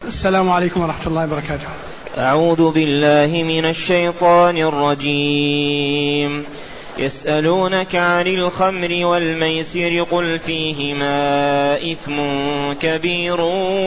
السلام عليكم ورحمة الله وبركاته. أعوذ بالله من الشيطان الرجيم. يسألونك عن الخمر والميسر قل فيهما إثم كبير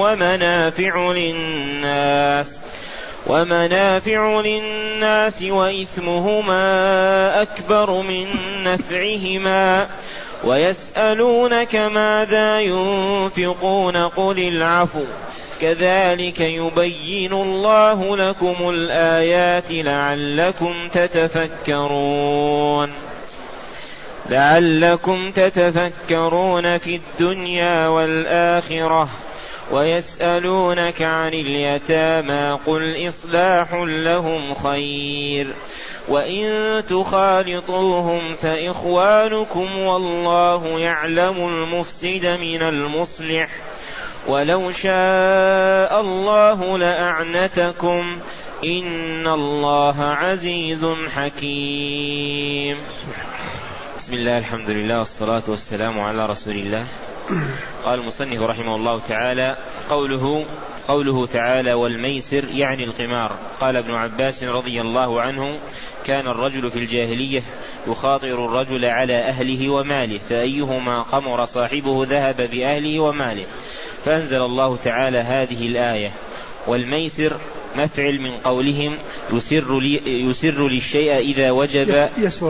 ومنافع للناس وإثمهما أكبر من نفعهما ويسألونك ماذا ينفقون قل العفو كذلك يبين الله لكم الآيات لعلكم تتفكرون في الدنيا والآخرة. ويسألونك عن اليتامى قل إصلاح لهم خير وإن تخالطوهم فإخوانكم والله يعلم المفسد من المصلح ولو شاء الله لأعنتكم إن الله عزيز حكيم. بسم الله الحمد لله والصلاة والسلام على رسول الله. قال المصنف رحمه الله تعالى قوله تعالى والميسر يعني القمار. قال ابن عباس رضي الله عنه كان الرجل في الجاهلية يخاطر الرجل على أهله وماله فأيهما قمر صاحبه ذهب بأهله وماله فأنزل الله تعالى هذه الآية. والميسر مفعل من قولهم يسر للشيء إذا وجب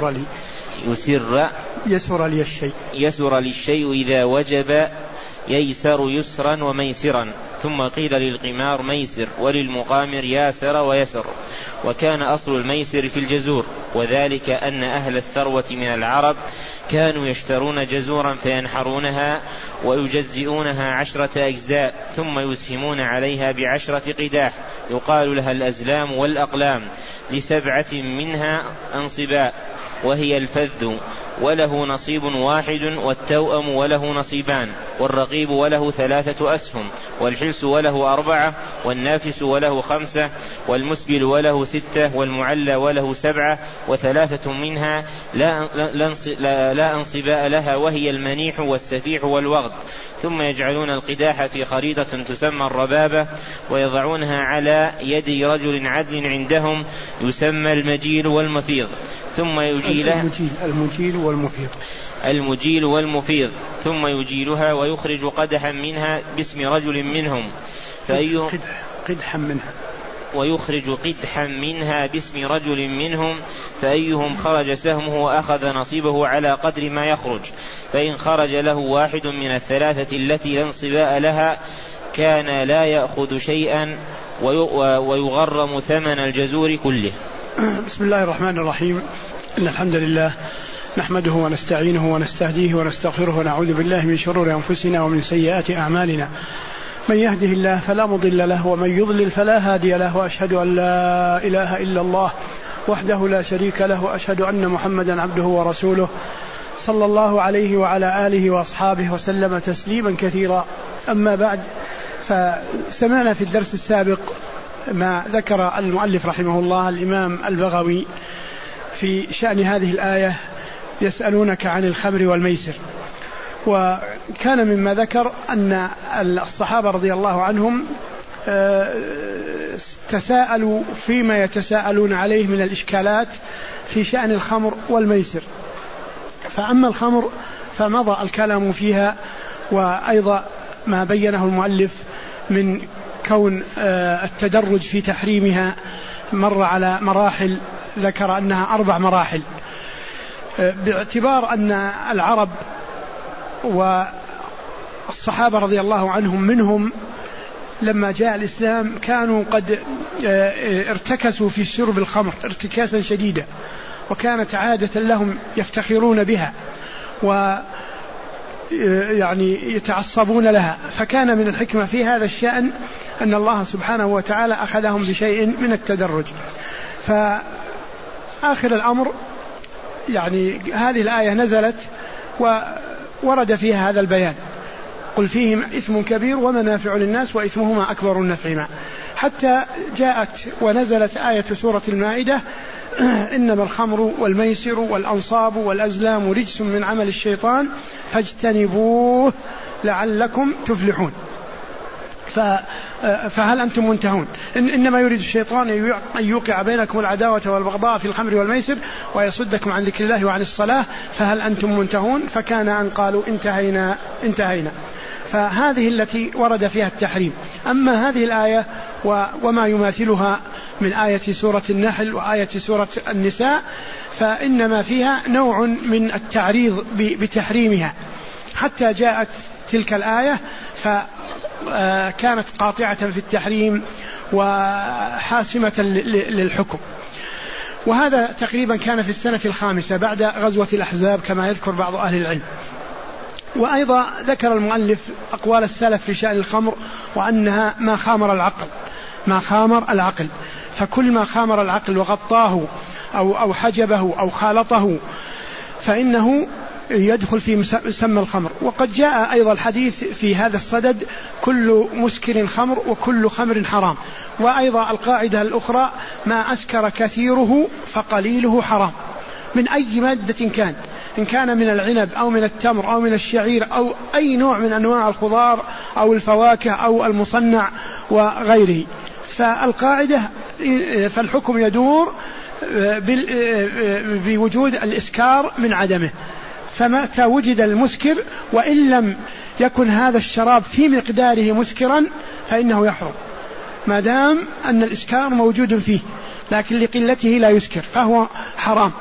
يسر للشيء إذا وجب ييسر يسرا وميسرا. ثم قيل للقمار ميسر وللمقامر ياسر ويسر. وكان أصل الميسر في الجزور وذلك أن أهل الثروة من العرب كانوا يشترون جزورا فينحرونها ويجزئونها 10 أجزاء ثم يسهمون عليها ب10 قداح يقال لها الأزلام والأقلام ل7 منها أنصباء وهي الفذ وله نصيب واحد والتوأم وله نصيبان والرقيب وله 3 أسهم والحلس وله 4 والنافس وله 5 والمسبل وله 6 والمعلى وله 7 و3 منها لا أنصباء لها وهي المنيح والسفيح والوغد. ثم يجعلون القداح في خريطة تسمى الربابة ويضعونها على يد رجل عدل عندهم يسمى المجيل والمفيض ثم يجيلها المجيل والمفيض ثم يجيلها ويخرج قدحا منها باسم رجل منهم باسم رجل منهم فأيهم خرج سهمه وأخذ نصيبه على قدر ما يخرج. فإن خرج له واحد من 3 التي لا انصباء لها كان لا يأخذ شيئا ويغرم ثمن الجزور كله. بسم الله الرحمن الرحيم. إن الحمد لله نحمده ونستعينه ونستهديه ونستغفره ونعوذ بالله من شرور أنفسنا ومن سيئات أعمالنا. من يهده الله فلا مضل له ومن يضلل فلا هادي له وأشهد أن لا إله إلا الله وحده لا شريك له وأشهد أن محمدا عبده ورسوله صلى الله عليه وعلى آله وأصحابه وسلم تسليما كثيرا. أما بعد، فسمعنا في الدرس السابق ما ذكر المؤلف رحمه الله الإمام البغوي في شأن هذه الآية يسألونك عن الخمر والميسر. وكان مما ذكر أن الصحابة رضي الله عنهم تساءلوا فيما يتساءلون عليه من الإشكالات في شأن الخمر والميسر. فأما الخمر فمضى الكلام فيها، وأيضا ما بينه المؤلف من كون التدرج في تحريمها مر على مراحل، ذكر أنها 4 مراحل، باعتبار أن العرب والصحابة رضي الله عنهم منهم لما جاء الإسلام كانوا قد ارتكسوا في شرب الخمر ارتكاسا شديدا، وكانت عادة لهم يفتخرون بها ويعني يتعصبون لها. فكان من الحكمة في هذا الشأن أن الله سبحانه وتعالى أخذهم بشيء من التدرج. فآخر الأمر يعني هذه الآية نزلت وورد فيها هذا البيان: قل فيهم إثم كبير ومنافع للناس وإثمهما أكبر من نفعهما، حتى جاءت ونزلت آية سورة المائدة: إنما الخمر والميسر والأنصاب والأزلام رجس من عمل الشيطان فاجتنبوه لعلكم تفلحون. فهل أنتم منتهون. إنما يريد الشيطان أن يوقع بينكم العداوة والبغضاء في الخمر والميسر ويصدكم عن ذكر الله وعن الصلاة فهل أنتم منتهون. فكان أن قالوا انتهينا. فهذه التي ورد فيها التحريم. أما هذه الآية وما يماثلها من آية سورة النحل وآية سورة النساء فإنما فيها نوع من التعريض بتحريمها حتى جاءت تلك الآية فكانت قاطعة في التحريم وحاسمة للحكم. وهذا تقريبا كان في السنة 5 بعد غزوة الأحزاب كما يذكر بعض أهل العلم. وأيضا ذكر المؤلف أقوال السلف في شأن الخمر وأنها ما خامر العقل فكل ما خامر العقل وغطاه أو حجبه أو خالطه فإنه يدخل في مسمى الخمر. وقد جاء أيضا الحديث في هذا الصدد كل مسكر خمر وكل خمر حرام. وأيضا القاعدة الأخرى ما أسكر كثيره فقليله حرام من أي مادة كان، إن كان من العنب أو من التمر أو من الشعير أو أي نوع من أنواع الخضار أو الفواكه أو المصنع وغيره. فالقاعدة فالحكم يدور بوجود الإسكار من عدمه. فمتى وجد المسكر وإن لم يكن هذا الشراب في مقداره مسكرا فإنه يحرم ما دام أن الإسكار موجود فيه، لكن لقلته لا يسكر فهو حرام.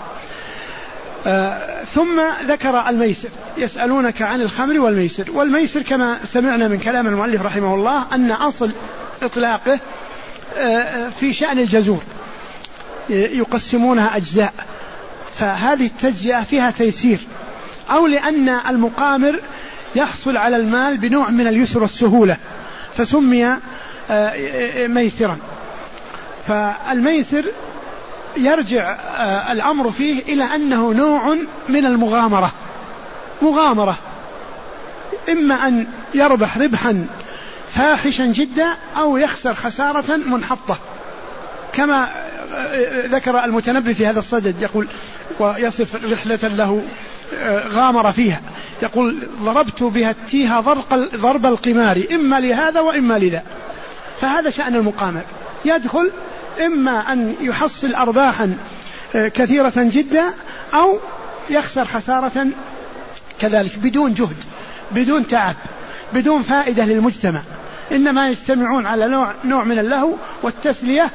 ثم ذكر الميسر. يسألونك عن الخمر والميسر. والميسر كما سمعنا من كلام المؤلف رحمه الله أن أصل إطلاقه في شأن الجزور يقسمونها أجزاء، فهذه التجزئة فيها تيسير، أو لأن المقامر يحصل على المال بنوع من اليسر والسهولة فسمي ميسرا. فالميسر يرجع الأمر فيه إلى أنه نوع من مغامرة، إما أن يربح ربحا فاحشا جدا أو يخسر خسارة منحطة، كما ذكر المتنبي في هذا الصدد يقول ويصف رحلة له غامر فيها، يقول ضربت بها التيها ضرب القمار إما لهذا وإما لذا. فهذا شأن المقامر، يدخل إما أن يحصل أرباحا كثيرة جدا أو يخسر خسارة كذلك بدون جهد بدون تعب بدون فائدة للمجتمع، إنما يجتمعون على نوع من اللهو والتسلية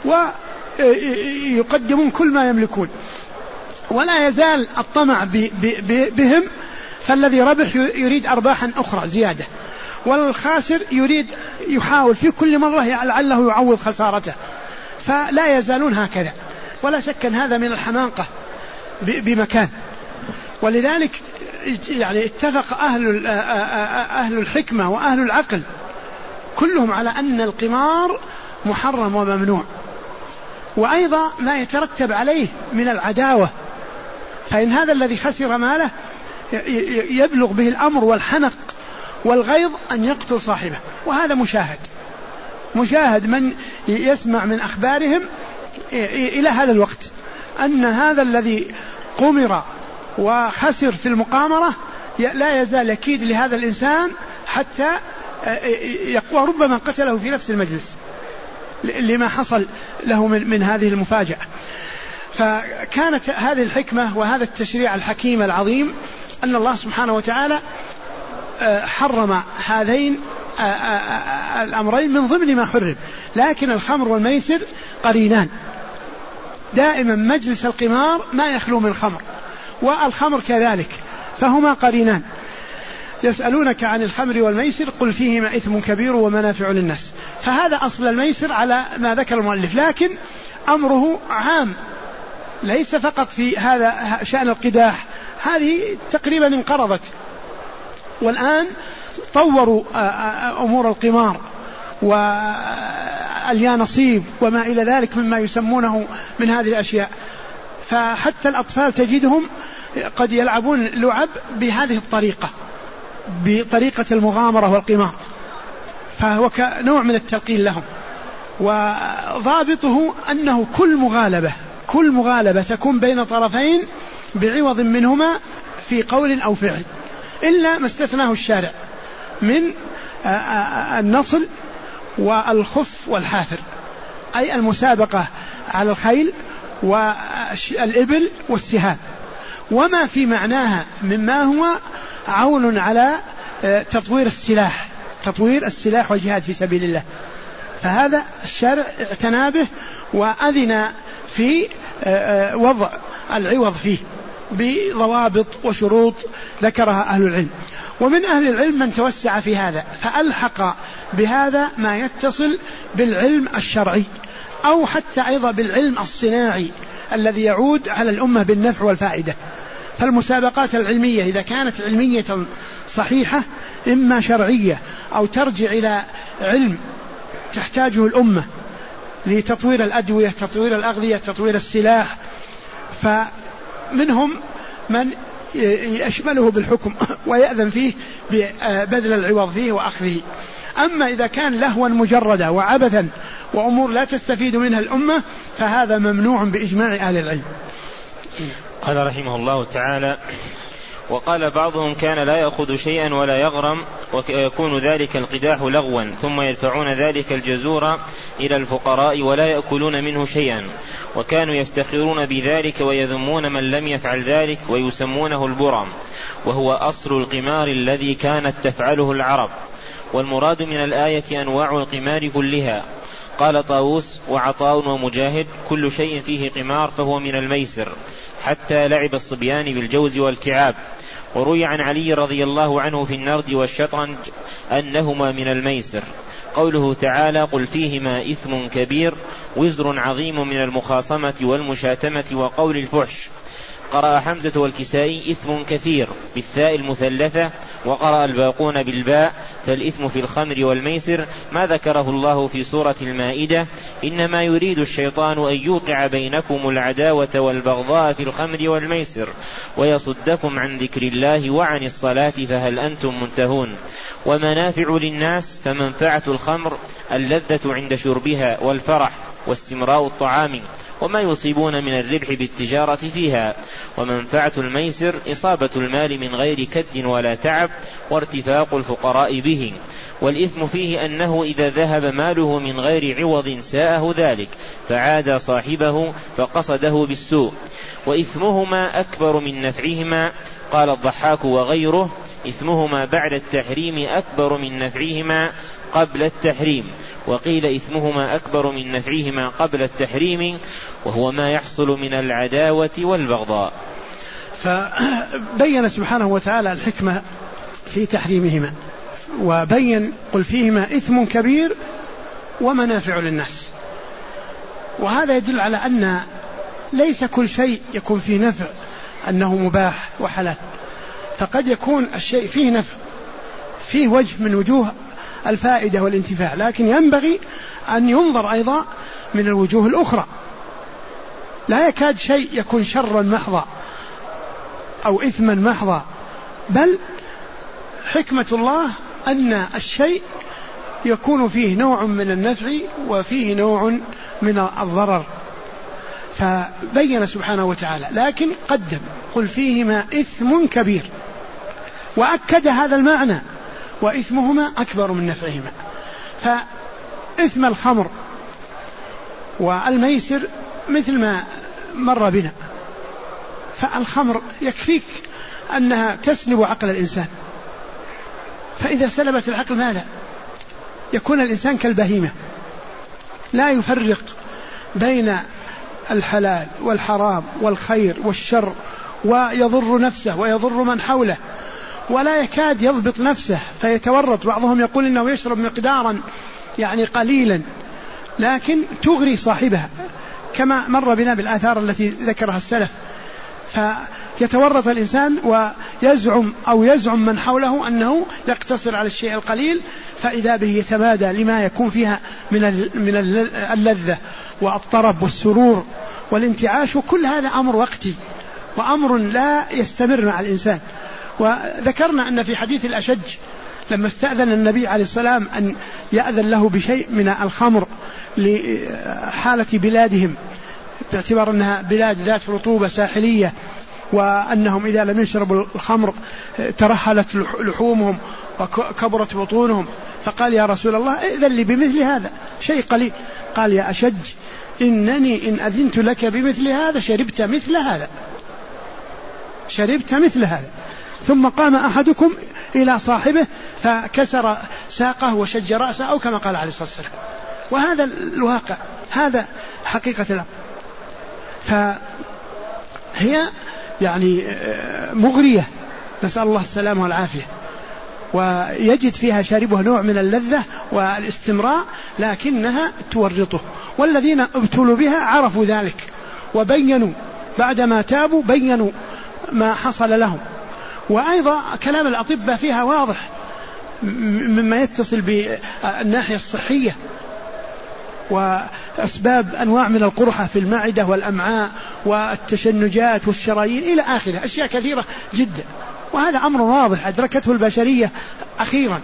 ويقدمون كل ما يملكون، ولا يزال الطمع بهم. فالذي ربح يريد أرباحا أخرى زيادة، والخاسر يحاول في كل مرة لعله يعوض خسارته، فلا يزالون هكذا. ولا شك أن هذا من الحماقة بمكان. ولذلك يعني اتفق أهل الحكمة وأهل العقل كلهم على أن القمار محرم وممنوع، وأيضا ما يترتب عليه من العداوة. فإن هذا الذي خسر ماله يبلغ به الأمر والحنق والغيظ أن يقتل صاحبه، وهذا مشاهد من يسمع من أخبارهم إلى هذا الوقت أن هذا الذي قمر وخسر في المقامرة لا يزال يكيد لهذا الإنسان حتى يقوى، ربما قتله في نفس المجلس لما حصل له من هذه المفاجأة. فكانت هذه الحكمة وهذا التشريع الحكيم العظيم أن الله سبحانه وتعالى حرم هذين الأمرين من ضمن ما حرم. لكن الخمر والميسر قرينان، دائما مجلس القمار ما يخلو من خمر، والخمر كذلك، فهما قرينان. يسألونك عن الخمر والميسر قل فيهما إثم كبير ومنافع للناس. فهذا أصل الميسر على ما ذكر المؤلف، لكن أمره عام ليس فقط في هذا شأن القداح، هذه تقريبا انقرضت، والآن طوروا أمور القمار واليانصيب وما إلى ذلك مما يسمونه من هذه الأشياء. فحتى الأطفال تجدهم قد يلعبون لعب بهذه الطريقة، بطريقة المغامرة والقمار، فهو نوع من التلقين لهم. وضابطه أنه كل مغالبة تكون بين طرفين بعوض منهما في قول أو فعل، إلا ما استثناه الشارع من النصل والخف والحافر، أي المسابقة على الخيل والإبل والسهام، وما في معناها مما هو عون على تطوير السلاح والجهاد في سبيل الله. فهذا الشرع اعتنى به وأذن في وضع العوض فيه بضوابط وشروط ذكرها أهل العلم. ومن أهل العلم من توسع في هذا فألحق بهذا ما يتصل بالعلم الشرعي أو حتى أيضا بالعلم الصناعي الذي يعود على الأمة بالنفع والفائدة. فالمسابقات العلمية إذا كانت علمية صحيحة إما شرعية أو ترجع إلى علم تحتاجه الأمة لتطوير الأدوية، تطوير الأغذية، تطوير السلاح، فمنهم من يشمله بالحكم ويأذن فيه ببذل العوض فيه وأخذه. أما إذا كان لهوا مجردا وعبثا وأمور لا تستفيد منها الأمة فهذا ممنوع بإجماع أهل العلم. قال رحمه الله تعالى: وقال بعضهم كان لا يأخذ شيئا ولا يغرم ويكون ذلك القداح لغوا، ثم يدفعون ذلك الجزور إلى الفقراء ولا يأكلون منه شيئا، وكانوا يفتخرون بذلك ويذمون من لم يفعل ذلك ويسمونه البرم، وهو أصل القمار الذي كانت تفعله العرب. والمراد من الآية أنواع القمار كلها. قال طاووس وعطاء ومجاهد: كل شيء فيه قمار فهو من الميسر، حتى لعب الصبيان بالجوز والكعاب. وروي عن علي رضي الله عنه في النرد والشطرنج أنهما من الميسر. قوله تعالى: قل فيهما إثم كبير وزر عظيم من المخاصمة والمشاتمة وقول الفحش. قرأ حمزة والكسائي: إثم كثير بالثاء المثلثة، وقرأ الباقون بالباء، فالإثم في الخمر والميسر ما ذكره الله في سورة المائدة: إنما يريد الشيطان أن يوقع بينكم العداوة والبغضاء في الخمر والميسر ويصدكم عن ذكر الله وعن الصلاة فهل أنتم منتهون. ومنافع للناس، فمنفعة الخمر اللذة عند شربها والفرح واستمراء الطعام وما يصيبون من الربح بالتجارة فيها. ومنفعة الميسر إصابة المال من غير كد ولا تعب وارتفاق الفقراء به. والإثم فيه أنه إذا ذهب ماله من غير عوض ساءه ذلك فعاد صاحبه فقصده بالسوء. وإثمهما أكبر من نفعهما. قال الضحاك وغيره: إثمهما بعد التحريم أكبر من نفعهما قبل التحريم. وقيل إثمهما أكبر من نفعهما قبل التحريم، وهو ما يحصل من العداوة والبغضاء. فبين سبحانه وتعالى الحكمة في تحريمهما، وبين: قل فيهما إثم كبير ومنافع للناس. وهذا يدل على أن ليس كل شيء يكون فيه نفع أنه مباح وحلال، فقد يكون الشيء فيه نفع، فيه وجه من وجوه الفائدة والانتفاع، لكن ينبغي أن ينظر أيضا من الوجوه الأخرى. لا يكاد شيء يكون شرا محضا أو إثما محضا، بل حكمة الله أن الشيء يكون فيه نوع من النفع وفيه نوع من الضرر، فبين سبحانه وتعالى. لكن قدم: قل فيهما إثم كبير، وأكد هذا المعنى: وإثمهما أكبر من نفعهما. فإثم الخمر والميسر مثل ما مر بنا. فالخمر يكفيك أنها تسلب عقل الإنسان، فإذا سلبت العقل ماذا؟ يكون الإنسان كالبهيمة لا يفرق بين الحلال والحرام والخير والشر، ويضر نفسه ويضر من حوله، ولا يكاد يضبط نفسه فيتورط. بعضهم يقول إنه يشرب مقدارا يعني قليلا لكن تغري صاحبها، كما مر بنا بالآثار التي ذكرها السلف. فيتورط الإنسان ويزعم من حوله أنه يقتصر على الشيء القليل، فإذا به يتمادى لما يكون فيها من اللذة والطرب والسرور والانتعاش، وكل هذا أمر وقتي وأمر لا يستمر مع الإنسان. وذكرنا أن في حديث الأشج لما استأذن النبي عليه السلام أن يأذن له بشيء من الخمر لحالة بلادهم باعتبار أنها بلاد ذات رطوبة ساحلية وأنهم إذا لم يشربوا الخمر ترهلت لحومهم وكبرت بطونهم، فقال يا رسول الله ائذن لي بمثل هذا، شيء قليل. قال يا أشج إنني إن أذنت لك بمثل هذا شربت مثل هذا. ثم قام أحدكم إلى صاحبه فكسر ساقه وشج رأسه، أو كما قال عليه الصلاة والسلام. وهذا الواقع، هذا حقيقة الأمر. فهي يعني مغرية، نسأل الله السلامة والعافية، ويجد فيها شاربها نوع من اللذة والاستمراء، لكنها تورطه. والذين ابتلوا بها عرفوا ذلك وبينوا بعدما تابوا، بينوا ما حصل لهم. وأيضا كلام الأطباء فيها واضح مما يتصل بالناحية الصحية، وأسباب أنواع من القرحة في المعدة والأمعاء والتشنجات والشرايين إلى آخره، أشياء كثيرة جدا، وهذا أمر واضح أدركته البشرية أخيرا.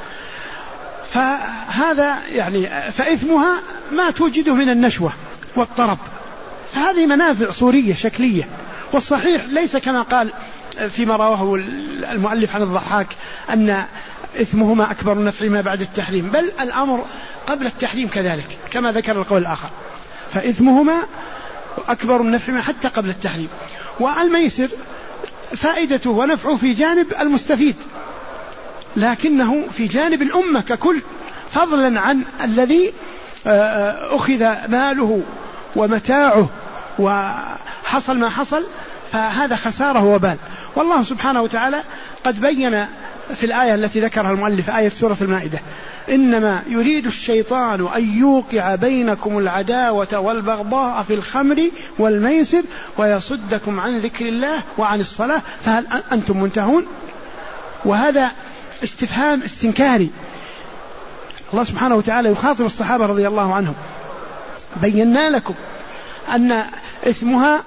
فهذا يعني فإثمها ما توجده من النشوة والطرب، فهذه منافع صورية شكلية. والصحيح ليس كما قال فيما رواه المؤلف عن الضحاك أن إثمهما أكبر من نفعهما بعد التحريم، بل الأمر قبل التحريم كذلك كما ذكر القول الآخر، فإثمهما أكبر من نفعهما حتى قبل التحريم. والميسر فائدته ونفعه في جانب المستفيد، لكنه في جانب الأمة ككل، فضلا عن الذي أخذ ماله ومتاعه وحصل ما حصل، فهذا خسارة وبال. والله سبحانه وتعالى قد بين في الآية التي ذكرها المؤلف، آية سورة المائدة: إنما يريد الشيطان أن يوقع بينكم العداوة والبغضاء في الخمر والميسر ويصدكم عن ذكر الله وعن الصلاة فهل أنتم منتهون. وهذا استفهام استنكاري. الله سبحانه وتعالى يخاطب الصحابة رضي الله عنهم: بينا لكم أن إثمهما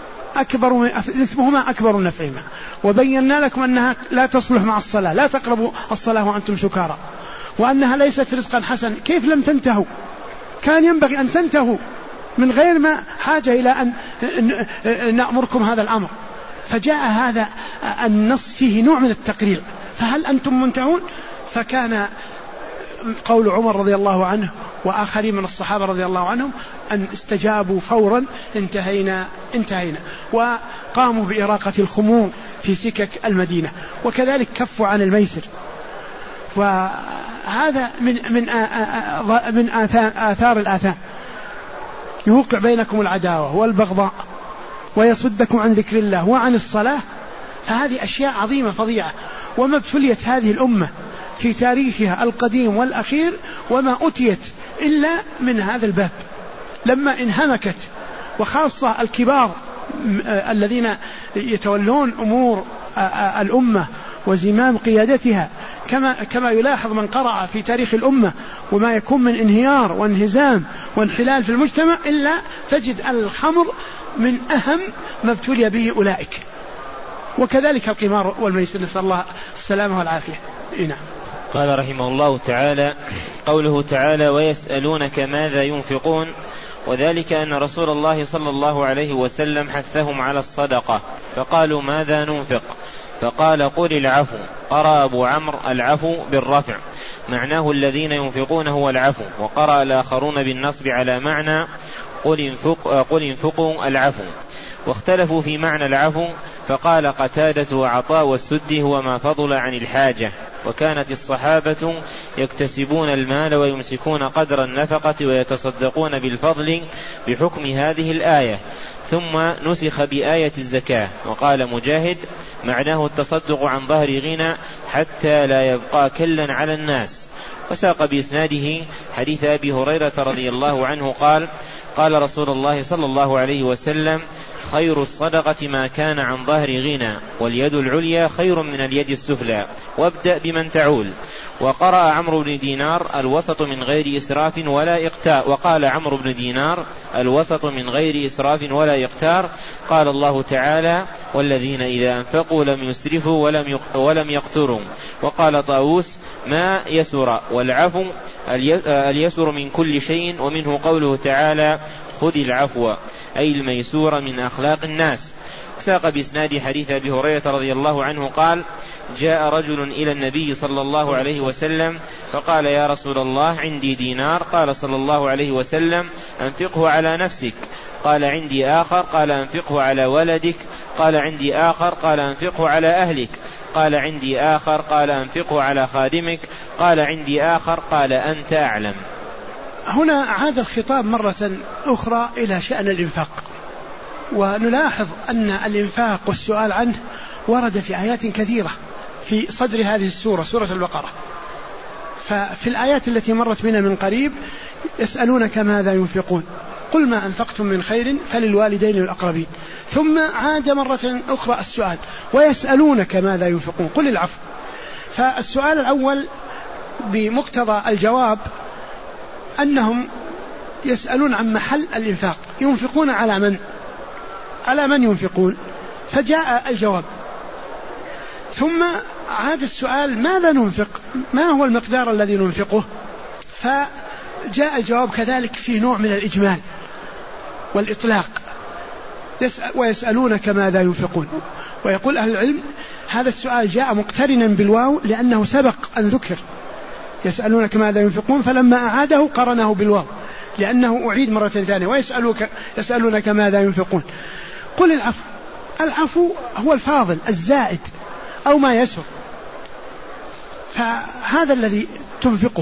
أكبر من نفعهما، وبينا لكم أنها لا تصلح مع الصلاة، لا تقربوا الصلاة وأنتم سكارى، وأنها ليست رزقا حسنا. كيف لم تنتهوا؟ كان ينبغي أن تنتهوا من غير ما حاجة إلى أن نأمركم هذا الأمر. فجاء هذا النص فيه نوع من التقرير، فهل أنتم منتهون؟ فكان قول عمر رضي الله عنه وآخرين من الصحابة رضي الله عنهم أن استجابوا فورا: انتهينا. وقاموا بإراقة الخمور في سكك المدينة، وكذلك كفوا عن الميسر. وهذا من آثار الآثام، يوقع بينكم العداوة والبغضاء ويصدكم عن ذكر الله وعن الصلاة. فهذه أشياء عظيمة فظيعة، وما ابتليت هذه الأمة في تاريخها القديم والأخير وما أتيت إلا من هذا الباب، لما انهمكت، وخاصة الكبار الذين يتولون أمور الأمة وزمام قيادتها، كما يلاحظ من قرأ في تاريخ الأمة وما يكون من انهيار وانهزام وانحلال في المجتمع، إلا تجد الخمر من أهم ما ابتلي به أولئك، وكذلك القمار والميسر، نسأل الله السلامة والعافية. نعم. قال رحمه الله تعالى: قوله تعالى: ويسألونك ماذا ينفقون، وذلك أن رسول الله صلى الله عليه وسلم حثهم على الصدقة، فقالوا: ماذا ننفق؟ فقال: قل العفو. قرأ أبو عمرو العفو بالرفع، معناه الذين ينفقون هو العفو، وقرأ الآخرون بالنصب على معنى قل انفقوا العفو. واختلفوا في معنى العفو، فقال قتادة وعطاء والسدي: هو ما فضل عن الحاجة. وكانت الصحابة يكتسبون المال ويمسكون قدر النفقة ويتصدقون بالفضل بحكم هذه الآية، ثم نسخ بآية الزكاة. وقال مجاهد: معناه التصدق عن ظهر غنى حتى لا يبقى كلا على الناس. وساق بإسناده حديث أبي هريرة رضي الله عنه قال: قال رسول الله صلى الله عليه وسلم: خير الصدقة ما كان عن ظهر غنى، واليد العليا خير من اليد السفلى، وابدأ بمن تعول. وقرأ عمرو بن دينار: الوسط من غير إسراف ولا إقتار. وقال عمرو بن دينار: الوسط من غير إسراف ولا إقتار. قال الله تعالى: والذين إذا أنفقوا لم يسرفوا ولم يقتروا. وقال طاووس: ما يسر. والعفو اليسر من كل شيء، ومنه قوله تعالى: خذ العفو، أي الميسور من أخلاق الناس. وساق بإسناد حديث أبي هريرة رضي الله عنه قال: جاء رجل إلى النبي صلى الله عليه وسلم فقال: يا رسول الله عندي دينار. قال صلى الله عليه وسلم: أنفقه على نفسك. قال: عندي آخر. قال: أنفقه على ولدك. قال: عندي آخر. قال: أنفقه على أهلك. قال: عندي آخر. قال: أنفقه على خادمك. قال: عندي آخر. قال: أنت أعلم. هنا عاد الخطاب مرة أخرى إلى شأن الإنفاق، ونلاحظ أن الإنفاق والسؤال عنه ورد في آيات كثيرة في صدر هذه السورة، سورة البقرة. ففي الآيات التي مرت بنا من قريب: يسألونك ماذا ينفقون قل ما أنفقتم من خير فللوالدين والأقربين. ثم عاد مرة أخرى السؤال: ويسألونك ماذا ينفقون قل العفو. فالسؤال الأول بمقتضى الجواب أنهم يسألون عن محل الإنفاق، ينفقون على من ينفقون؟ فجاء الجواب. ثم عاد السؤال: ماذا ننفق؟ ما هو المقدار الذي ننفقه؟ فجاء الجواب كذلك في نوع من الإجمال والإطلاق: ويسألونك ماذا ينفقون. ويقول أهل العلم هذا السؤال جاء مقترنا بالواو لأنه سبق أن ذكر يسألونك ماذا ينفقون، فلما أعاده قرنه بالواو لأنه أعيد مرة ثانية: ويسألونك ماذا ينفقون قل العفو. العفو هو الفاضل الزائد أو ما يسر، فهذا الذي تنفقه.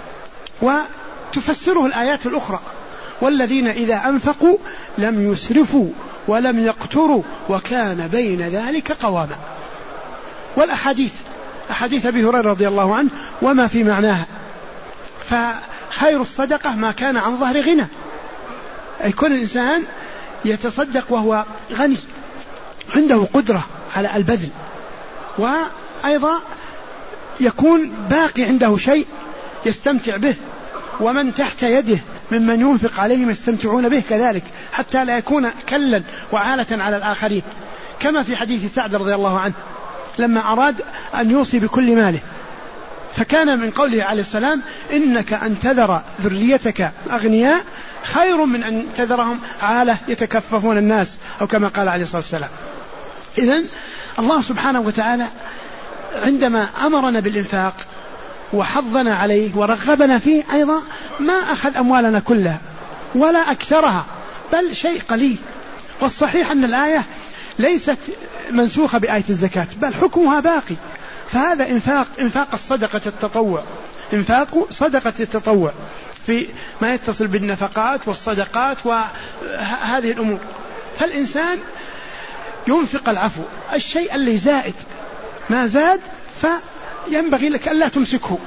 وتفسره الآيات الأخرى: والذين إذا أنفقوا لم يسرفوا ولم يقتروا وكان بين ذلك قواما. والأحاديث أحاديث أبي هريرة رضي الله عنه وما في معناها. فخير الصدقة ما كان عن ظهر غنى، يكون الإنسان يتصدق وهو غني عنده قدرة على البذل، وأيضا يكون باقي عنده شيء يستمتع به، ومن تحت يده ممن ينفق عليهم يستمتعون به كذلك، حتى لا يكون كلا وعالة على الآخرين، كما في حديث سعد رضي الله عنه لما أراد أن يوصي بكل ماله، فكان من قوله عليه السلام: إنك أن تذر ذريتك أغنياء خير من أن تذرهم عالة يتكففون الناس، أو كما قال عليه الصلاة والسلام. إذن الله سبحانه وتعالى عندما أمرنا بالإنفاق وحضنا عليه ورغبنا فيه أيضا ما أخذ أموالنا كلها ولا أكثرها، بل شيء قليل. والصحيح أن الآية ليست منسوخة بآية الزكاة، بل حكمها باقي. فهذا إنفاق الصدقة التطوع، إنفاق صدقة التطوع في ما يتصل بالنفقات والصدقات وهذه الأمور. فالإنسان ينفق العفو، الشيء اللي زائد ما زاد فينبغي لك ألا تمسكه.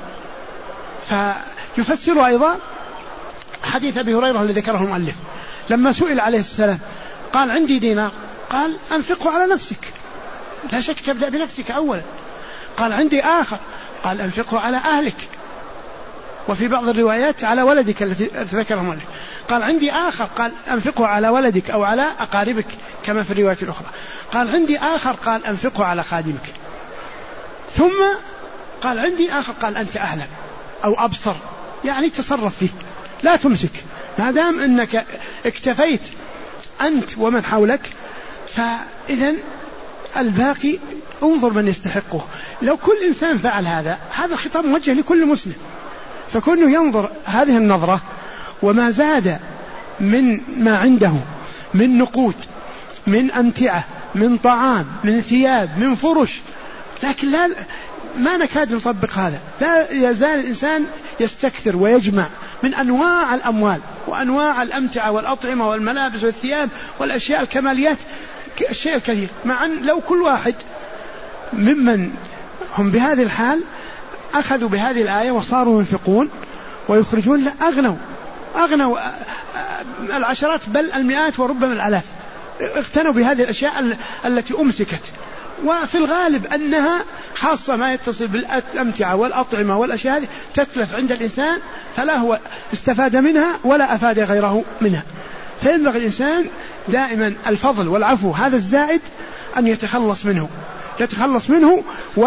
فيفسر أيضا حديث أبي هريرة الذي ذكره المؤلف لما سئل عليه السلام قال: عندي دينار. قال: أنفقه على نفسك، لا شك تبدأ بنفسك أولا. قال: عندي آخر. قال: أنفقه على أهلك، وفي بعض الروايات على ولدك التي ذكرها المؤلف. قال: عندي آخر. قال: أنفقه على ولدك أو على أقاربك كما في الرواية الأخرى. قال: عندي آخر. قال: أنفقه على خادمك. ثم قال: عندي آخر. قال: أنت أعلم أو أبصر، يعني تصرف فيه لا تمسك، ما دام أنك اكتفيت أنت ومن حولك، فإذن الباقي انظر من يستحقه. لو كل إنسان فعل هذا الخطاب موجه لكل مسلم، فكونه ينظر هذه النظرة وما زاد من ما عنده من نقود، من أمتعة، من طعام، من ثياب، من فرش، لكن ما نكاد نطبق هذا. لا يزال الإنسان يستكثر ويجمع من أنواع الأموال وأنواع الأمتعة والأطعمة والملابس والثياب والأشياء الكماليات، الشيء الكثير. مع أن لو كل واحد ممن هم بهذه الحال أخذوا بهذه الآية وصاروا ينفقون ويخرجون، أغنوا العشرات بل المئات وربما الآلاف، اغتنوا بهذه الأشياء التي أمسكت. وفي الغالب أنها خاصة ما يتصل بالأمتعة والأطعمة والأشياء هذه تتلف عند الإنسان، فلا هو استفاد منها ولا أفاد غيره منها. فينبغي الإنسان دائما الفضل والعفو هذا الزائد أن يتخلص منه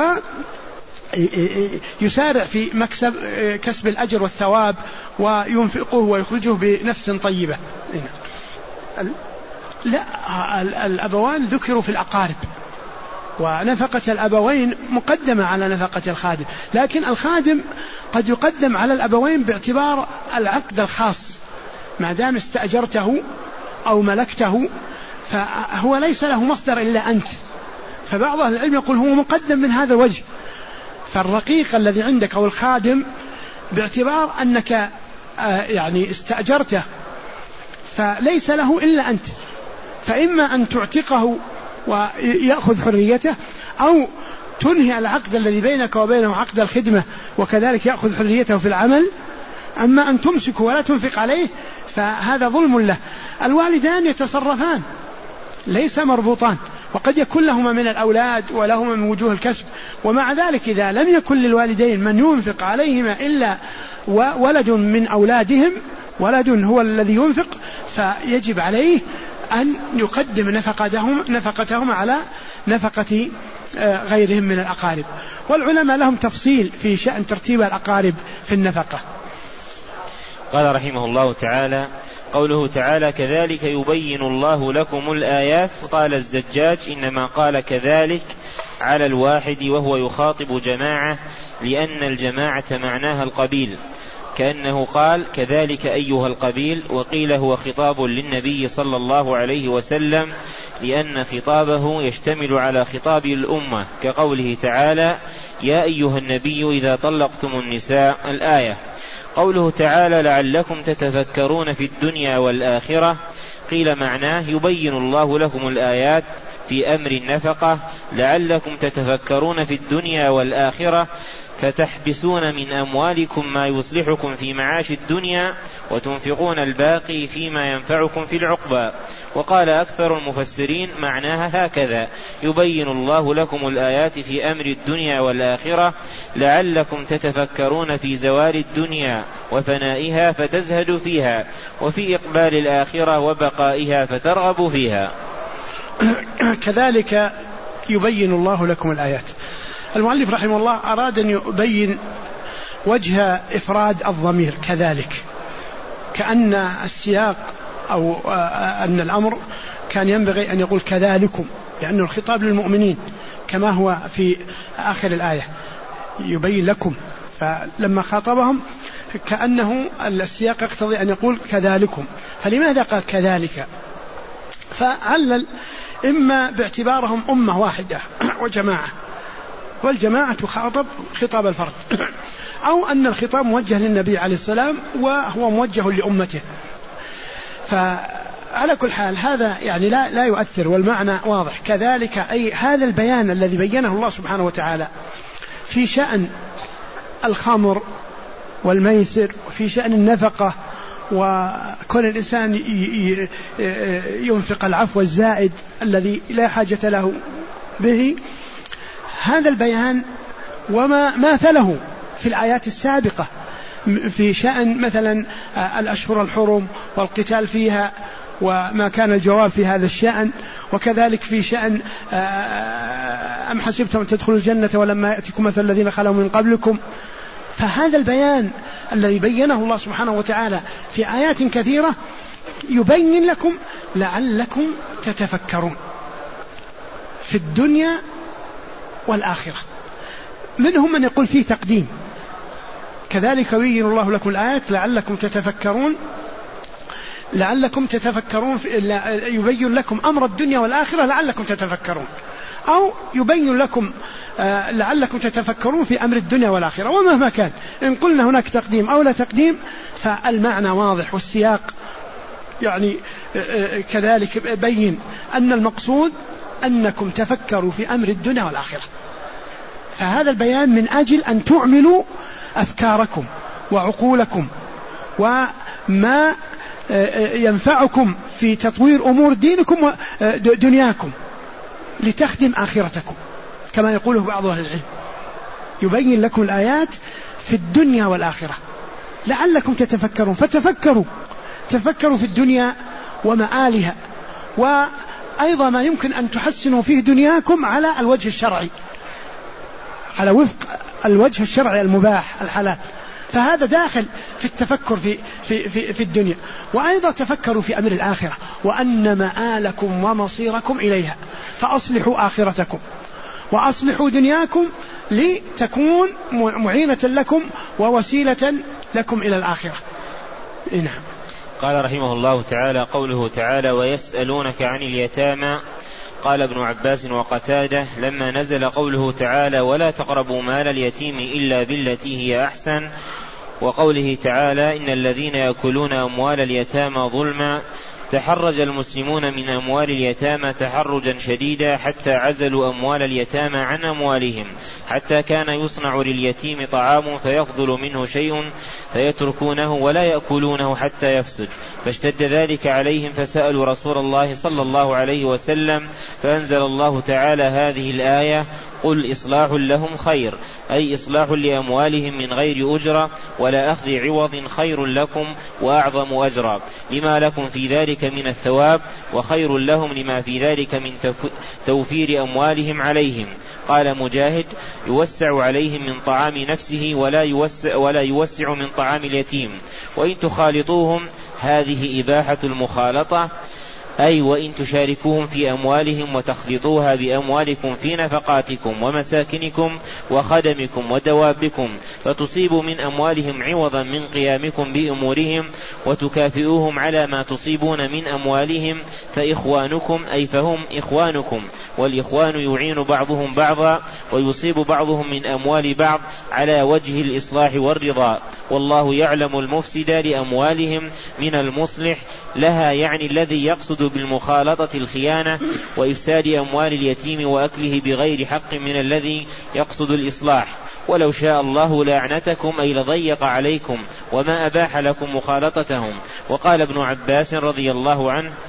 ويسارع في كسب الأجر والثواب وينفقه ويخرجه بنفس طيبة. لا، الأبوان ذكروا في الأقارب، ونفقة الأبوين مقدمة على نفقة الخادم، لكن الخادم قد يقدم على الأبوين باعتبار العقد الخاص، ما دام استأجرته أو ملكته فهو ليس له مصدر إلا أنت. فبعض أهل العلم يقول هو مقدم من هذا الوجه، فالرقيق الذي عندك أو الخادم باعتبار أنك يعني استأجرته فليس له إلا أنت، فإما أن تعتقه ويأخذ حريته، أو تنهي العقد الذي بينك وبينه عقد الخدمة وكذلك يأخذ حريته في العمل. أما أن تمسك ولا تنفق عليه فهذا ظلم له. الوالدان يتصرفان ليس مربوطان، وقد يكون لهما من الأولاد ولهما من وجوه الكسب، ومع ذلك إذا لم يكن للوالدين من ينفق عليهما إلا ولد من أولادهم، ولد هو الذي ينفق، فيجب عليه أن يقدم نفقتهم على نفقة غيرهم من الأقارب. والعلماء لهم تفصيل في شأن ترتيب الأقارب في النفقة. قال رحمه الله تعالى: قوله تعالى: كذلك يبين الله لكم الآيات. قال الزجاج: إنما قال كذلك على الواحد وهو يخاطب جماعة، لأن الجماعة معناها القبيل، كأنه قال: كذلك أيها القبيل. وقيل هو خطاب للنبي صلى الله عليه وسلم، لأن خطابه يشتمل على خطاب الأمة، كقوله تعالى: يا أيها النبي إذا طلقتم النساء، الآية. قوله تعالى: لعلكم تتفكرون في الدنيا والآخرة. قيل معناه يبين الله لكم الآيات في أمر النفقة لعلكم تتفكرون في الدنيا والآخرة، فتحبسون من أموالكم ما يصلحكم في معاش الدنيا وتنفقون الباقي فيما ينفعكم في العقبى. وقال أكثر المفسرين معناها هكذا: يبين الله لكم الآيات في أمر الدنيا والآخرة لعلكم تتفكرون في زوال الدنيا وفنائها فتزهدوا فيها، وفي إقبال الآخرة وبقائها فترغبوا فيها. كذلك يبين الله لكم الآيات. المؤلف رحمه الله أراد أن يبين وجه إفراد الضمير كذلك، كأن السياق أو أن الأمر كان ينبغي أن يقول كذلكم، لأن الخطاب للمؤمنين كما هو في آخر الآية يبين لكم، فلما خاطبهم كأنه السياق يقتضي أن يقول كذلكم، فلماذا قال كذلك؟ فعلل إما باعتبارهم أمة واحدة وجماعة، والجماعة تخاطب خطاب الفرد، أو أن الخطاب موجه للنبي عليه السلام وهو موجه لأمته. فعلى كل حال هذا يعني لا يؤثر، والمعنى واضح. كذلك أي هذا البيان الذي بينه الله سبحانه وتعالى في شأن الخمر والميسر وفي شأن النفقة، وكون الإنسان ينفق العفو الزائد الذي لا حاجة له به، هذا البيان وما ماثله في الآيات السابقة في شأن مثلا الأشهر الحرم والقتال فيها وما كان الجواب في هذا الشأن، وكذلك في شأن أم حسبتم أن تدخلوا الجنة ولما يأتكم مثل الذين خلوا من قبلكم. فهذا البيان الذي بينه الله سبحانه وتعالى في آيات كثيرة يبين لكم لعلكم تتفكرون في الدنيا والآخرة. منهم من يقول فيه تقديم، كذلك يبين الله لكم الآيات لعلكم تتفكرون، لعلكم تتفكرون يبين لكم أمر الدنيا والآخرة لعلكم تتفكرون، أو يبين لكم لعلكم تتفكرون في أمر الدنيا والآخرة. ومهما كان إن قلنا هناك تقديم أو لا تقديم فالمعنى واضح، والسياق يعني كذلك بين أن المقصود أنكم تفكروا في أمر الدنيا والآخرة. فهذا البيان من أجل أن تعملوا أفكاركم وعقولكم وما ينفعكم في تطوير أمور دينكم ودنياكم لتخدم آخرتكم، كما يقوله بعض أهل العلم. يبين لكم الآيات في الدنيا والآخرة لعلكم تتفكرون، تفكروا في الدنيا ومآلها، وأيضا ما يمكن أن تحسنوا فيه دنياكم على الوجه الشرعي، على وفق الوجه الشرعي المباح الحلال. فهذا داخل في التفكر في الدنيا، وأيضا تفكروا في أمر الآخرة، وأن مآلكم ومصيركم إليها، فأصلحوا آخرتكم وأصلحوا دنياكم لتكون معينة لكم ووسيلة لكم إلى الآخرة. نعم. قال رحمه الله تعالى: قوله تعالى: ويسألونك عن اليتامى. قال ابن عباس وقتادة: لما نزل قوله تعالى: ولا تقربوا مال اليتيم إلا بالتي هي أحسن، وقوله تعالى: إن الذين يأكلون أموال اليتامى ظلما، تحرج المسلمون من أموال اليتامى تحرجا شديدا، حتى عزلوا أموال اليتامى عن أموالهم، حتى كان يصنع لليتيم طعام فيفضل منه شيء فيتركونه ولا يأكلونه حتى يفسد، فاشتد ذلك عليهم فسألوا رسول الله صلى الله عليه وسلم، فأنزل الله تعالى هذه الآية: قل إصلاح لهم خير، أي إصلاح لأموالهم من غير أجرة ولا أخذ عوض خير لكم وأعظم أجرا، لما لكم في ذلك من الثواب، وخير لهم لما في ذلك من توفير أموالهم عليهم. قال مجاهد: يوسع عليهم من طعام نفسه ولا يوسع من طعام اليتيم، وإن تخالطوهم هذه إباحة المخالطة، أي وإن تشاركوهم في أموالهم وتخلطوها بأموالكم في نفقاتكم ومساكنكم وخدمكم ودوابكم، فتصيبوا من أموالهم عوضا من قيامكم بأمورهم، وتكافئوهم على ما تصيبون من أموالهم، فإخوانكم أي فهم إخوانكم، والإخوان يعين بعضهم بعضا ويصيب بعضهم من أموال بعض على وجه الإصلاح والرضا، والله يعلم المفسد لأموالهم من المصلح لها، يعني الذي يقصد بالمخالطة الخيانة وإفساد أموال اليتيم وأكله بغير حق من الذي يقصد الإصلاح. ولو شاء الله لأعنتكم أي لضيق عليكم وما أباح لكم مخالطتهم. وقال ابن عباس رضي الله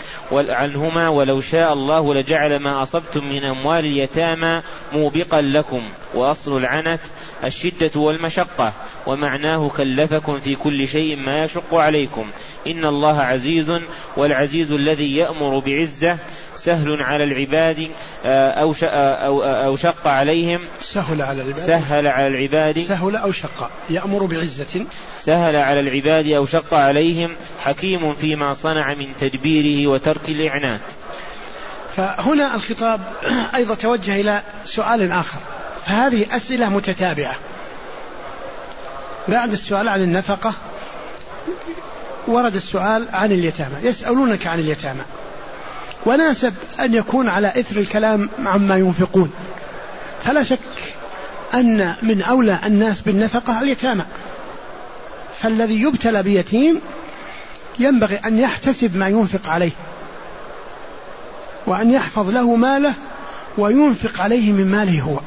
عنهما: ولو شاء الله لجعل ما أصبتم من أموال اليتامى موبقا لكم. وأصل العنت الشدة والمشقة، ومعناه كلفكم في كل شيء ما يشق عليكم. إن الله عزيز، والعزيز الذي يأمر بعزة سهل على العباد أو شق عليهم. سهل على العباد سهل أو شق، يأمر بعزة، سهل على العباد أو شق عليهم، حكيم فيما صنع من تدبيره وترك الإعنات. فهنا الخطاب أيضا توجه إلى سؤال آخر، فهذه أسئلة متتابعة. بعد السؤال عن النفقة ورد السؤال عن اليتامى، يسألونك عن اليتامى، وناسب أن يكون على إثر الكلام عما ينفقون، فلا شك أن من أولى الناس بالنفقة اليتامى، فالذي يبتلى بيتيم ينبغي أن يحتسب ما ينفق عليه، وأن يحفظ له ماله وينفق عليه من ماله هو.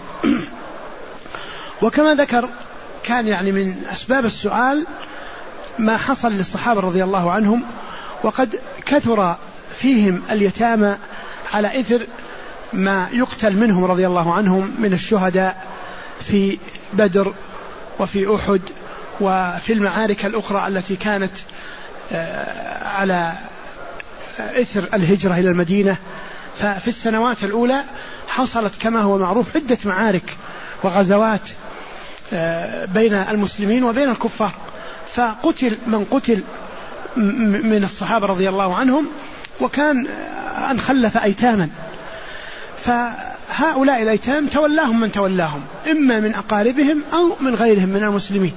وكما ذكر كان يعني من أسباب السؤال ما حصل للصحابة رضي الله عنهم، وقد كثر فيهم اليتامى على إثر ما يقتل منهم رضي الله عنهم من الشهداء في بدر وفي أحد وفي المعارك الأخرى التي كانت على إثر الهجرة إلى المدينة. ففي السنوات الأولى حصلت كما هو معروف عدة معارك وغزوات بين المسلمين وبين الكفار، فقتل من قتل من الصحابة رضي الله عنهم، وكان أن خلف أيتاما، فهؤلاء الأيتام تولاهم من تولاهم، إما من أقاربهم أو من غيرهم من المسلمين.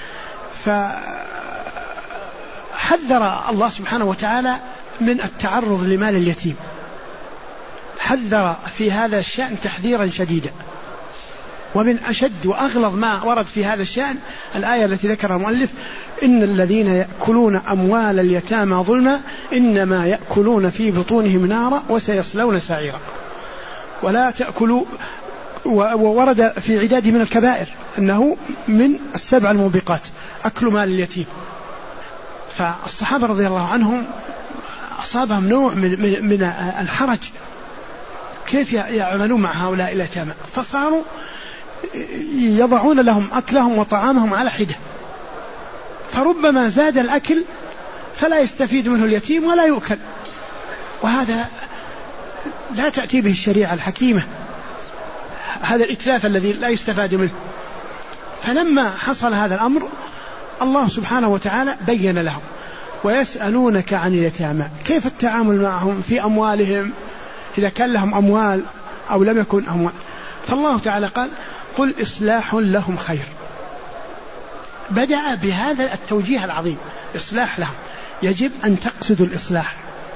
فحذر الله سبحانه وتعالى من التعرض لمال اليتيم، حذر في هذا الشأن تحذيرا شديدا. ومن أشد وأغلظ ما ورد في هذا الشأن الآية التي ذكرها المؤلف: إن الذين يأكلون أموال اليتامى ظلما إنما يأكلون في بطونهم نارا وسيصلون سعيرا. ولا تأكلوا، وورد في عداد من الكبائر أنه من 7 الموبقات أكل مال اليتيم. فالصحابة رضي الله عنهم أصابهم نوع من الحرج، كيف يعملون مع هؤلاء اليتامى، فصاروا يضعون لهم أكلهم وطعامهم على حدة، فربما زاد الأكل فلا يستفيد منه اليتيم ولا يؤكل، وهذا لا تأتي به الشريعة الحكيمة، هذا الإتلاف الذي لا يستفاد منه. فلما حصل هذا الأمر الله سبحانه وتعالى بين لهم: ويسألونك عن اليتامى كيف التعامل معهم في أموالهم، إذا كان لهم أموال أو لم يكن أموال. فالله تعالى قال: قل إصلاح لهم خير. بدأ بهذا التوجيه العظيم: إصلاح لهم. يجب أن تقصد الإصلاح،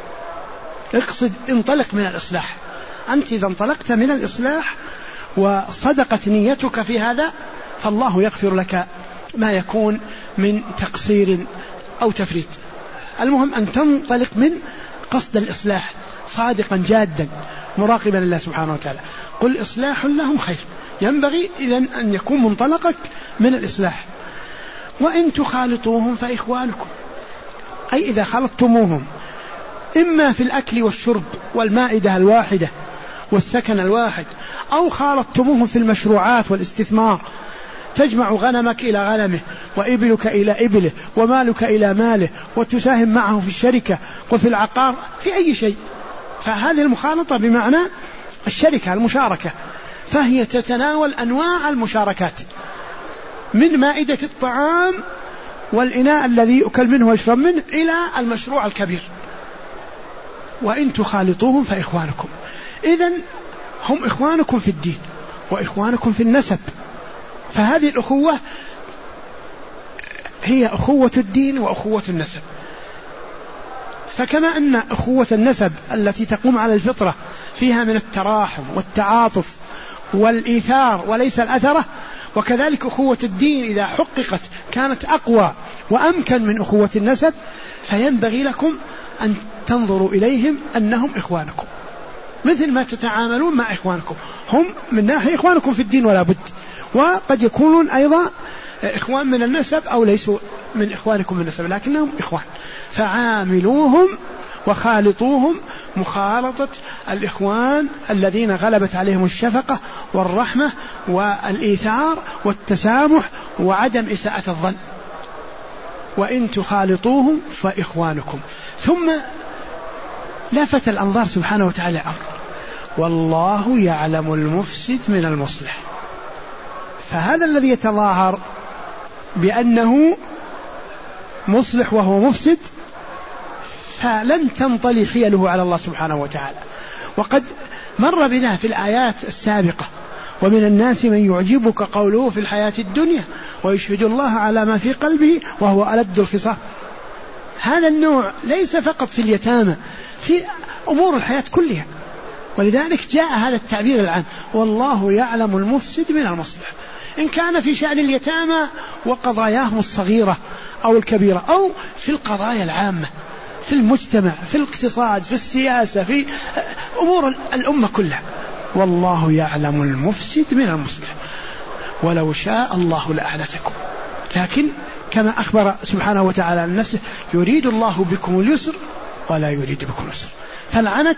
انطلق من الإصلاح. أنت إذا انطلقت من الإصلاح وصدقت نيتك في هذا فالله يغفر لك ما يكون من تقصير أو تفريط. المهم أن تنطلق من قصد الإصلاح صادقا جادا مراقبا لله سبحانه وتعالى. قل إصلاح لهم خير. ينبغي إذن أن يكون منطلقك من الإصلاح. وإن تخالطوهم فإخوانكم، أي إذا خلطتموهم إما في الأكل والشرب والمائدة الواحدة والسكن الواحد، أو خالطتموهم في المشروعات والاستثمار، تجمع غنمك إلى غنمه وإبلك إلى إبله ومالك إلى ماله، وتساهم معه في الشركة وفي العقار في أي شيء، فهذه المخالطة بمعنى الشركة المشاركة، فهي تتناول أنواع المشاركات من مائدة الطعام والإناء الذي يؤكل منه ويشرب منه إلى المشروع الكبير. وإن تخالطوهم فإخوانكم، إذن هم إخوانكم في الدين وإخوانكم في النسب، فهذه الأخوة هي أخوة الدين وأخوة النسب. فكما أن أخوة النسب التي تقوم على الفطرة فيها من التراحم والتعاطف والإيثار وليس الأثرة، وكذلك أخوة الدين إذا حققت كانت أقوى وأمكن من أخوة النسب، فينبغي لكم أن تنظروا إليهم أنهم إخوانكم مثل ما تتعاملون مع إخوانكم. هم من ناحية إخوانكم في الدين ولا بد، وقد يكونون أيضا إخوان من النسب أو ليسوا من إخوانكم من النسب لكنهم إخوان، فعاملوهم وخالطوهم مخالطة الإخوان الذين غلبت عليهم الشفقة والرحمة والإيثار والتسامح وعدم إساءة الظن. وإن تخالطوهم فإخوانكم. ثم لفت الأنظار سبحانه وتعالى أمر: والله يعلم المفسد من المصلح. فهذا الذي يتظاهر بأنه مصلح وهو مفسد فلن تنطلي حيله على الله سبحانه وتعالى. وقد مر بنا في الآيات السابقة: ومن الناس من يعجبك قوله في الحياة الدنيا ويشهد الله على ما في قلبه وهو ألد الخصام. هذا النوع ليس فقط في اليتامى، في أمور الحياة كلها، ولذلك جاء هذا التعبير العام: والله يعلم المفسد من المصلح، إن كان في شأن اليتامى وقضاياهم الصغيرة أو الكبيرة، أو في القضايا العامة في المجتمع، في الاقتصاد، في السياسة، في أمور الأمة كلها. والله يعلم المفسد من المصلح ولو شاء الله لأعنتكم. لكن كما أخبر سبحانه وتعالى عن نفسه: يريد الله بكم اليسر ولا يريد بكم العسر. فالعنت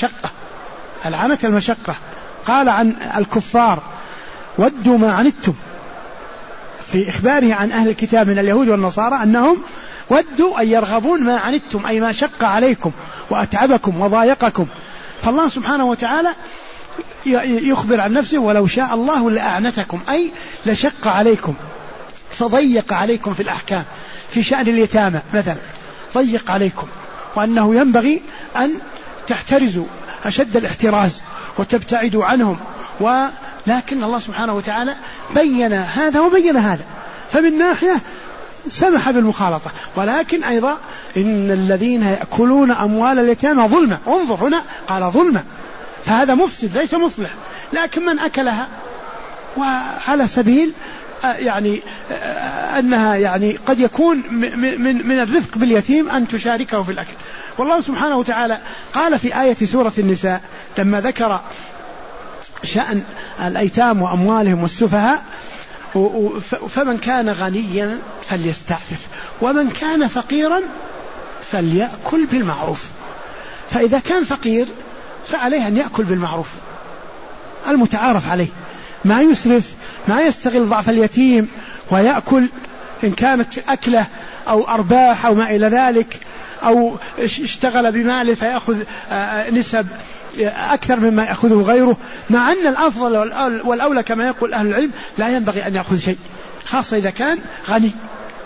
المشقة. قال عن الكفار: ودوا ما عنتم، في إخباره عن أهل الكتاب من اليهود والنصارى أنهم ودوا أن يرغبون ما عنتم، أي ما شق عليكم وأتعبكم وضايقكم. فالله سبحانه وتعالى يخبر عن نفسه: ولو شاء الله لأعنتكم، أي لشق عليكم فضيق عليكم في الأحكام. في شأن اليتامى مثلا ضيق عليكم، وأنه ينبغي أن تحترزوا أشد الاحتراز وتبتعدوا عنهم، ولكن الله سبحانه وتعالى بين هذا وبين هذا. فمن ناحية سمح بالمخالطة، ولكن أيضا إن الذين يأكلون أموال اليتامى ظلما، انظر هنا قال ظلما، فهذا مفسد ليس مصلح. لكن من أكلها وعلى سبيل يعني أنها يعني قد يكون من الرفق باليتيم أن تشاركه في الأكل. والله سبحانه وتعالى قال في آية سورة النساء لما ذكر شأن الأيتام وأموالهم والسفهاء: فمن كان غنيا فليستعفف ومن كان فقيرا فليأكل بالمعروف. فإذا كان فقير فعليه أن يأكل بالمعروف المتعارف عليه، ما يسرف، ما يستغل ضعف اليتيم ويأكل إن كانت أكله أو أرباح أو ما إلى ذلك، أو اشتغل بماله فيأخذ نسب أكثر مما يأخذه غيره، مع أن الأفضل والأولى كما يقول أهل العلم لا ينبغي أن يأخذ شيء، خاصة إذا كان غني.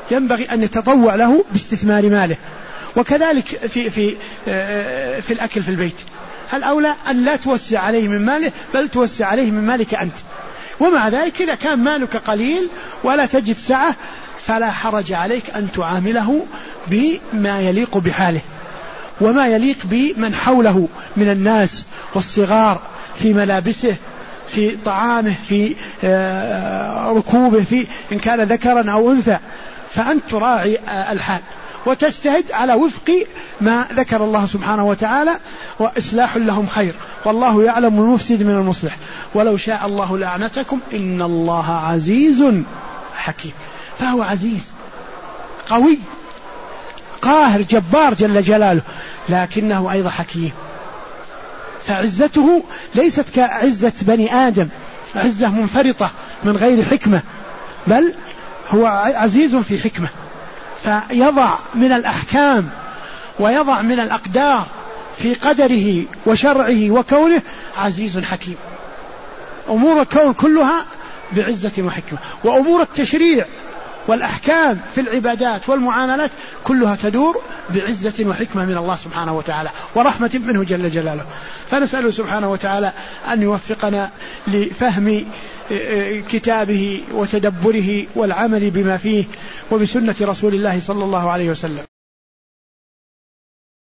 ينبغي أن يتطوع له باستثمار ماله. وكذلك في الأكل في البيت، هل أولى أن لا توسع عليه من ماله بل توسع عليه من مالك أنت. ومع ذلك إذا كان مالك قليل ولا تجد سعة فلا حرج عليك أن تعامله بما يليق بحاله وما يليق بمن حوله من الناس والصغار، في ملابسه، في طعامه، في ركوبه، في إن كان ذكرا أو أنثى، فأنت تراعي الحال وتجتهد على وفق ما ذكر الله سبحانه وتعالى، وإصلاح لهم خير، والله يعلم المفسد من المصلح، ولو شاء الله لأعنتكم إن الله عزيز حكيم. فهو عزيز قوي قاهر جبار جل جلاله، لكنه أيضا حكيم. فعزته ليست كعزة بني آدم، عزة منفرطة من غير حكمة، بل هو عزيز في حكمة، فيضع من الأحكام ويضع من الأقدار في قدره وشرعه وكونه عزيز حكيم. أمور الكون كلها بعزة وحكمة، وأمور التشريع والأحكام في العبادات والمعاملات كلها تدور بعزة وحكمة من الله سبحانه وتعالى ورحمة منه جل جلاله. فنسأله سبحانه وتعالى أن يوفقنا لفهم كتابه وتدبره والعمل بما فيه وبسنة رسول الله صلى الله عليه وسلم.